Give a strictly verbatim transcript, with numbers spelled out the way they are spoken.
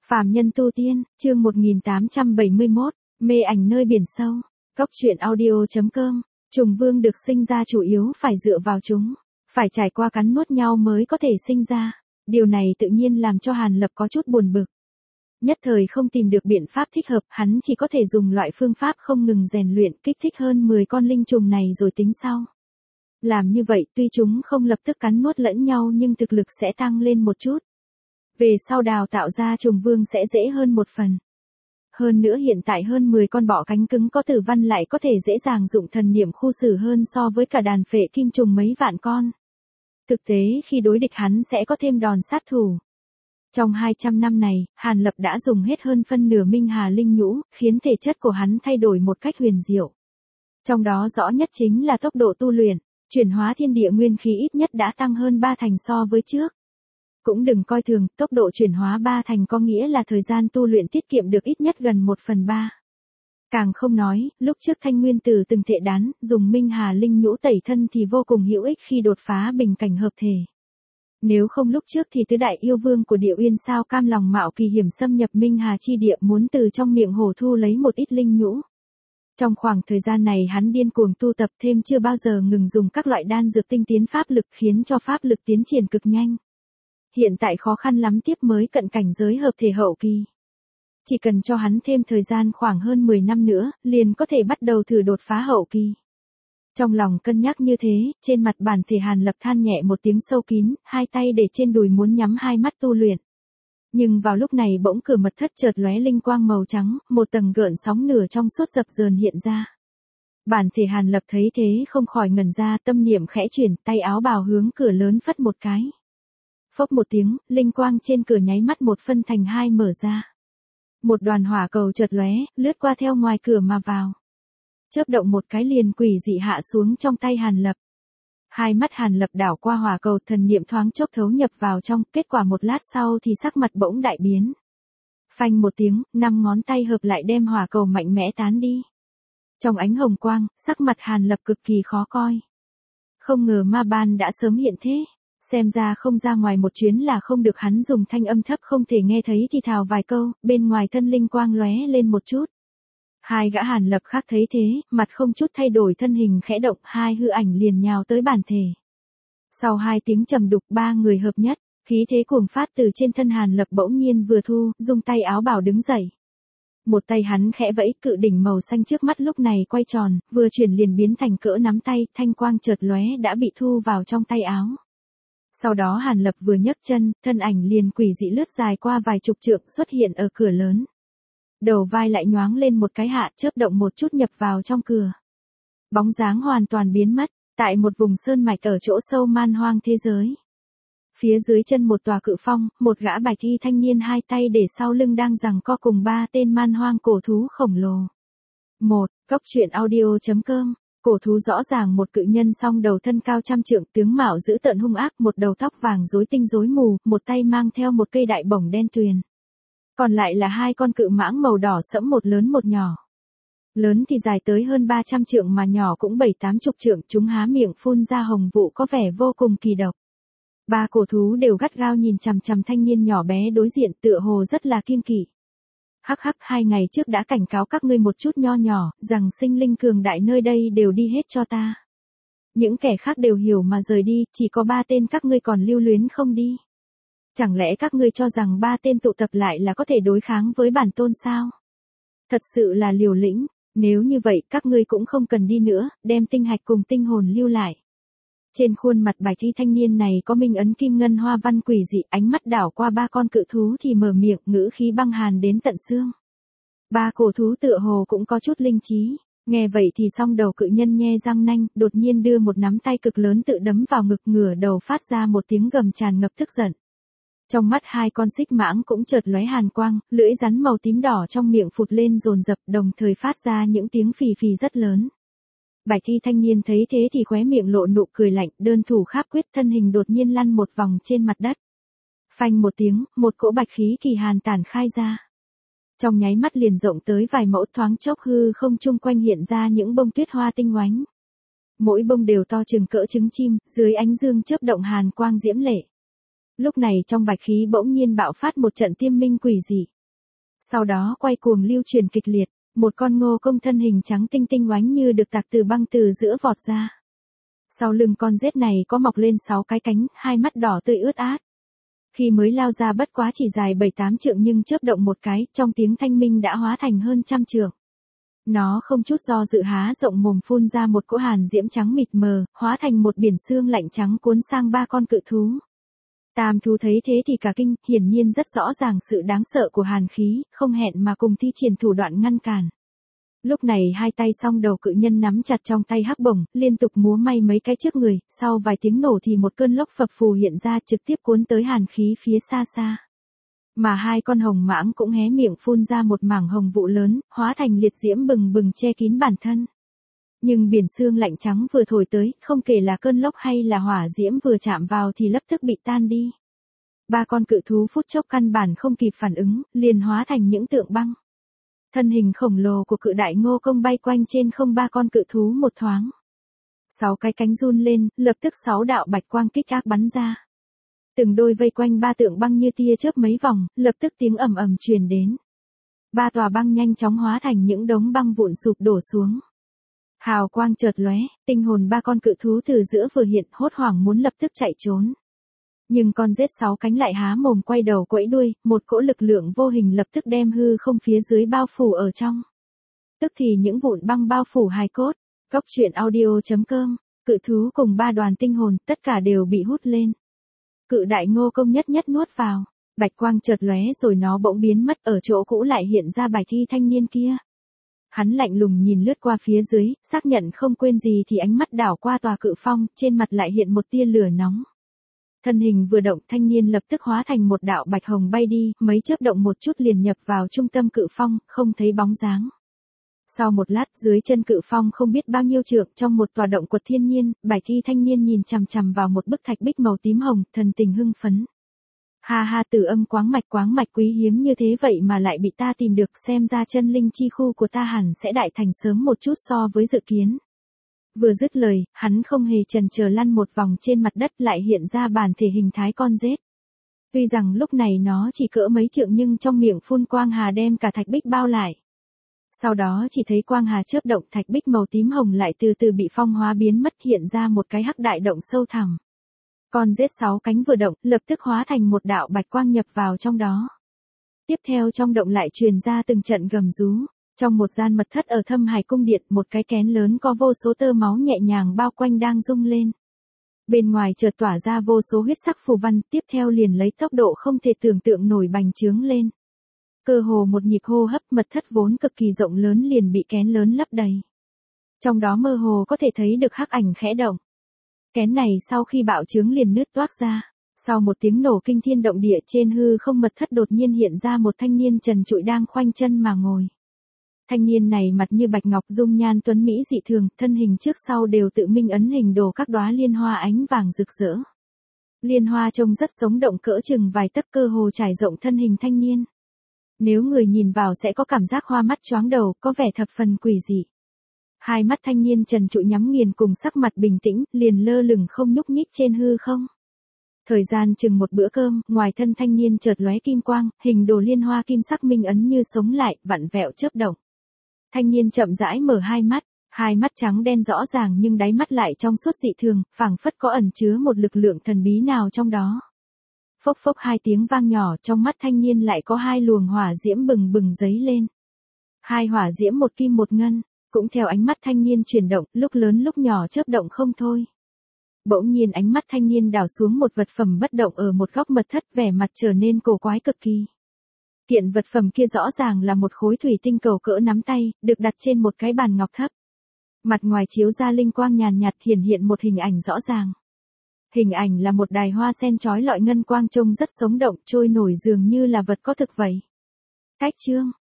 Phàm nhân tu tiên, chương một nghìn tám trăm bảy mươi mốt, mê ảnh nơi biển sâu. Cốc truyện audio chấm com. Trùng vương được sinh ra chủ yếu phải dựa vào chúng, phải trải qua cắn nuốt nhau mới có thể sinh ra. Điều này tự nhiên làm cho Hàn Lập có chút buồn bực. Nhất thời không tìm được biện pháp thích hợp, hắn chỉ có thể dùng loại phương pháp không ngừng rèn luyện kích thích hơn mười con linh trùng này rồi tính sau. Làm như vậy tuy chúng không lập tức cắn nuốt lẫn nhau nhưng thực lực sẽ tăng lên một chút. Về sau đào tạo ra trùng vương sẽ dễ hơn một phần. Hơn nữa hiện tại hơn mười con bọ cánh cứng có tử văn lại có thể dễ dàng dụng thần niệm khu xử hơn so với cả đàn phệ kim trùng mấy vạn con. Thực tế khi đối địch hắn sẽ có thêm đòn sát thủ. Trong hai trăm năm này, Hàn Lập đã dùng hết hơn phân nửa minh hà linh nhũ, khiến thể chất của hắn thay đổi một cách huyền diệu. Trong đó rõ nhất chính là tốc độ tu luyện, chuyển hóa thiên địa nguyên khí ít nhất đã tăng hơn ba thành so với trước. Cũng đừng coi thường, tốc độ chuyển hóa ba thành có nghĩa là thời gian tu luyện tiết kiệm được ít nhất gần một phần ba. Càng không nói, lúc trước Thanh Nguyên Tử từng thệ đán, dùng minh hà linh nhũ tẩy thân thì vô cùng hữu ích khi đột phá bình cảnh hợp thể. Nếu không lúc trước thì tứ đại yêu vương của Địa Uyên sao cam lòng mạo kỳ hiểm xâm nhập minh hà chi địa muốn từ trong miệng hổ thu lấy một ít linh nhũ. Trong khoảng thời gian này hắn điên cuồng tu tập thêm chưa bao giờ ngừng dùng các loại đan dược tinh tiến pháp lực khiến cho pháp lực tiến triển cực nhanh. Hiện tại khó khăn lắm tiếp mới cận cảnh giới hợp thể hậu kỳ. Chỉ cần cho hắn thêm thời gian khoảng hơn mười năm nữa, liền có thể bắt đầu thử đột phá hậu kỳ. Trong lòng cân nhắc như thế, trên mặt bản thể Hàn Lập than nhẹ một tiếng sâu kín, hai tay để trên đùi muốn nhắm hai mắt tu luyện. Nhưng vào lúc này bỗng cửa mật thất chợt lóe linh quang màu trắng, một tầng gợn sóng nửa trong suốt dập dờn hiện ra. Bản thể Hàn Lập thấy thế không khỏi ngẩn ra, tâm niệm khẽ chuyển, tay áo bào hướng cửa lớn phất một cái. Phốc một tiếng, linh quang trên cửa nháy mắt một phân thành hai mở ra. Một đoàn hỏa cầu chợt lóe, lướt qua theo ngoài cửa mà vào. Chớp động một cái liền quỷ dị hạ xuống trong tay Hàn Lập. Hai mắt Hàn Lập đảo qua hỏa cầu, thần niệm thoáng chốc thấu nhập vào trong, kết quả một lát sau thì sắc mặt bỗng đại biến. Phanh một tiếng, năm ngón tay hợp lại đem hỏa cầu mạnh mẽ tán đi. Trong ánh hồng quang, sắc mặt Hàn Lập cực kỳ khó coi. Không ngờ ma ban đã sớm hiện thế. Xem ra không ra ngoài một chuyến là không được, hắn dùng thanh âm thấp không thể nghe thấy thì thào vài câu, bên ngoài thân linh quang lóe lên một chút. Hai gã Hàn Lập khác thấy thế, mặt không chút thay đổi thân hình khẽ động, hai hư ảnh liền nhào tới bản thể. Sau hai tiếng trầm đục ba người hợp nhất, khí thế cuồng phát từ trên thân Hàn Lập bỗng nhiên vừa thu, dùng tay áo bảo đứng dậy. Một tay hắn khẽ vẫy, cự đỉnh màu xanh trước mắt lúc này quay tròn, vừa chuyển liền biến thành cỡ nắm tay, thanh quang chợt lóe đã bị thu vào trong tay áo. Sau đó Hàn Lập vừa nhấc chân, thân ảnh liền quỷ dị lướt dài qua vài chục trượng xuất hiện ở cửa lớn. Đầu vai lại nhoáng lên một cái hạ, chớp động một chút nhập vào trong cửa. Bóng dáng hoàn toàn biến mất, tại một vùng sơn mạch ở chỗ sâu man hoang thế giới. Phía dưới chân một tòa cự phong, một gã bạch y thanh niên hai tay để sau lưng đang giằng co cùng ba tên man hoang cổ thú khổng lồ. một. Cốc truyện audio chấm com. Cổ thú rõ ràng một cự nhân song đầu thân cao trăm trượng, tướng mạo dữ tợn hung ác, một đầu tóc vàng rối tinh rối mù, một tay mang theo một cây đại bổng đen tuyền. Còn lại là hai con cự mãng màu đỏ sẫm, một lớn một nhỏ. Lớn thì dài tới hơn ba trăm trượng mà nhỏ cũng bảy tám chục trượng, chúng há miệng phun ra hồng vụ có vẻ vô cùng kỳ độc. Ba cổ thú đều gắt gao nhìn chằm chằm thanh niên nhỏ bé đối diện, tựa hồ rất là kiêng kỵ. Hắc hắc, hai ngày trước đã cảnh cáo các ngươi một chút nho nhỏ, rằng sinh linh cường đại nơi đây đều đi hết cho ta. Những kẻ khác đều hiểu mà rời đi, chỉ có ba tên các ngươi còn lưu luyến không đi. Chẳng lẽ các ngươi cho rằng ba tên tụ tập lại là có thể đối kháng với bản tôn sao? Thật sự là liều lĩnh, nếu như vậy các ngươi cũng không cần đi nữa, đem tinh hạch cùng tinh hồn lưu lại. Trên khuôn mặt bạch y thanh niên này có minh ấn kim ngân hoa văn quỷ dị, ánh mắt đảo qua ba con cự thú thì mở miệng, ngữ khí băng hàn đến tận xương. Ba cổ thú tựa hồ cũng có chút linh trí, nghe vậy thì song đầu cự nhân nhe răng nanh, đột nhiên đưa một nắm tay cực lớn tự đấm vào ngực, ngửa đầu phát ra một tiếng gầm tràn ngập tức giận. Trong mắt hai con xích mãng cũng chợt lóe hàn quang, lưỡi rắn màu tím đỏ trong miệng phụt lên dồn dập, đồng thời phát ra những tiếng phì phì rất lớn. Bạch y thanh niên thấy thế thì khóe miệng lộ nụ cười lạnh, đơn thủ kháp quyết, thân hình đột nhiên lăn một vòng trên mặt đất. Phanh một tiếng, một cỗ bạch khí kỳ hàn tản khai ra. Trong nháy mắt liền rộng tới vài mẫu, thoáng chốc hư không chung quanh hiện ra những bông tuyết hoa tinh oánh. Mỗi bông đều to chừng cỡ trứng chim, dưới ánh dương chớp động hàn quang diễm lệ. Lúc này trong bạch khí bỗng nhiên bạo phát một trận tiêm minh quỷ dị. Sau đó quay cuồng lưu truyền kịch liệt, một con ngô công thân hình trắng tinh tinh oánh như được tạc từ băng từ giữa vọt ra. Sau lưng con rết này có mọc lên sáu cái cánh, hai mắt đỏ tươi ướt át. Khi mới lao ra bất quá chỉ dài bảy tám trượng nhưng chớp động một cái, trong tiếng thanh minh đã hóa thành hơn trăm trượng. Nó không chút do dự há rộng mồm phun ra một cỗ hàn diễm trắng mịt mờ, hóa thành một biển xương lạnh trắng cuốn sang ba con cự thú. Tam thú thấy thế thì cả kinh, hiển nhiên rất rõ ràng sự đáng sợ của hàn khí, không hẹn mà cùng thi triển thủ đoạn ngăn cản. Lúc này hai tay song đầu cự nhân nắm chặt trong tay hắc bổng, liên tục múa may mấy cái trước người, sau vài tiếng nổ thì một cơn lốc phập phù hiện ra trực tiếp cuốn tới hàn khí phía xa xa. Mà hai con hồng mãng cũng hé miệng phun ra một mảng hồng vụ lớn, hóa thành liệt diễm bừng bừng che kín bản thân. Nhưng biển xương lạnh trắng vừa thổi tới, không kể là cơn lốc hay là hỏa diễm vừa chạm vào thì lập tức bị tan đi. Ba con cự thú phút chốc căn bản không kịp phản ứng, liền hóa thành những tượng băng. Thân hình khổng lồ của cự đại ngô công bay quanh trên không ba con cự thú một thoáng. Sáu cái cánh run lên, lập tức sáu đạo bạch quang kích ác bắn ra. Từng đôi vây quanh ba tượng băng như tia chớp mấy vòng, lập tức tiếng ầm ầm truyền đến. Ba tòa băng nhanh chóng hóa thành những đống băng vụn sụp đổ xuống. Hào quang chợt lóe, tinh hồn ba con cự thú từ giữa vừa hiện, hốt hoảng muốn lập tức chạy trốn. Nhưng con rết sáu cánh lại há mồm quay đầu quẫy đuôi, một cỗ lực lượng vô hình lập tức đem hư không phía dưới bao phủ ở trong. Tức thì những vụn băng bao phủ hài cốt. Cốc truyện audio chấm com, cự thú cùng ba đoàn tinh hồn, tất cả đều bị hút lên. Cự đại ngô công nhất nhất nuốt vào, bạch quang chợt lóe rồi nó bỗng biến mất, ở chỗ cũ lại hiện ra bài thi thanh niên kia. Hắn lạnh lùng nhìn lướt qua phía dưới, xác nhận không quên gì thì ánh mắt đảo qua tòa cự phong, trên mặt lại hiện một tia lửa nóng. Thân hình vừa động, thanh niên lập tức hóa thành một đạo bạch hồng bay đi, mấy chớp động một chút liền nhập vào trung tâm cự phong, không thấy bóng dáng. Sau một lát, dưới chân cự phong không biết bao nhiêu trượng, trong một tòa động quật thiên nhiên, bài thi thanh niên nhìn chằm chằm vào một bức thạch bích màu tím hồng, thần tình hưng phấn. Ha ha, tử âm quáng mạch quáng mạch quý hiếm như thế vậy mà lại bị ta tìm được, xem ra chân linh chi khu của ta hẳn sẽ đại thành sớm một chút so với dự kiến. Vừa dứt lời, hắn không hề chần chờ lăn một vòng trên mặt đất, lại hiện ra bản thể hình thái con rết. Tuy rằng lúc này nó chỉ cỡ mấy trượng nhưng trong miệng phun quang hà đem cả thạch bích bao lại. Sau đó chỉ thấy quang hà chớp động, thạch bích màu tím hồng lại từ từ bị phong hóa biến mất, hiện ra một cái hắc đại động sâu thẳm. Con rết sáu cánh vừa động, lập tức hóa thành một đạo bạch quang nhập vào trong đó. Tiếp theo trong động lại truyền ra từng trận gầm rú. Trong một gian mật thất ở Thâm Hải cung điện, một cái kén lớn có vô số tơ máu nhẹ nhàng bao quanh đang rung lên. Bên ngoài chợt tỏa ra vô số huyết sắc phù văn, tiếp theo liền lấy tốc độ không thể tưởng tượng nổi bành trướng lên. Cơ hồ một nhịp hô hấp, mật thất vốn cực kỳ rộng lớn liền bị kén lớn lấp đầy. Trong đó mơ hồ có thể thấy được hắc ảnh khẽ động. Kén này sau khi bạo trướng liền nứt toác ra. Sau một tiếng nổ kinh thiên động địa, trên hư không mật thất đột nhiên hiện ra một thanh niên trần trụi đang khoanh chân mà ngồi. Thanh niên này mặt như bạch ngọc, dung nhan tuấn mỹ dị thường, thân hình trước sau đều tự minh ấn hình đồ các đóa liên hoa ánh vàng rực rỡ. Liên hoa trông rất sống động, cỡ chừng vài tấc, cơ hồ trải rộng thân hình thanh niên. Nếu người nhìn vào sẽ có cảm giác hoa mắt choáng đầu, có vẻ thập phần quỷ dị. Hai mắt thanh niên trần trụi nhắm nghiền cùng sắc mặt bình tĩnh, liền lơ lửng không nhúc nhích trên hư không. Thời gian chừng một bữa cơm, ngoài thân thanh niên chợt lóe kim quang, hình đồ liên hoa kim sắc minh ấn như sống lại, vặn vẹo chớp động. Thanh niên chậm rãi mở hai mắt, hai mắt trắng đen rõ ràng nhưng đáy mắt lại trong suốt dị thường, phảng phất có ẩn chứa một lực lượng thần bí nào trong đó. Phốc phốc hai tiếng vang nhỏ, trong mắt thanh niên lại có hai luồng hỏa diễm bừng bừng giấy lên. Hai hỏa diễm một kim một ngân, cũng theo ánh mắt thanh niên chuyển động, lúc lớn lúc nhỏ chớp động không thôi. Bỗng nhiên ánh mắt thanh niên đảo xuống một vật phẩm bất động ở một góc mật thất, vẻ mặt trở nên cổ quái cực kỳ. Kiện vật phẩm kia rõ ràng là một khối thủy tinh cầu cỡ nắm tay, được đặt trên một cái bàn ngọc thấp. Mặt ngoài chiếu ra linh quang nhàn nhạt, hiển hiện một hình ảnh rõ ràng. Hình ảnh là một đài hoa sen chói lọi ngân quang trông rất sống động, trôi nổi dường như là vật có thực vậy. Cách chương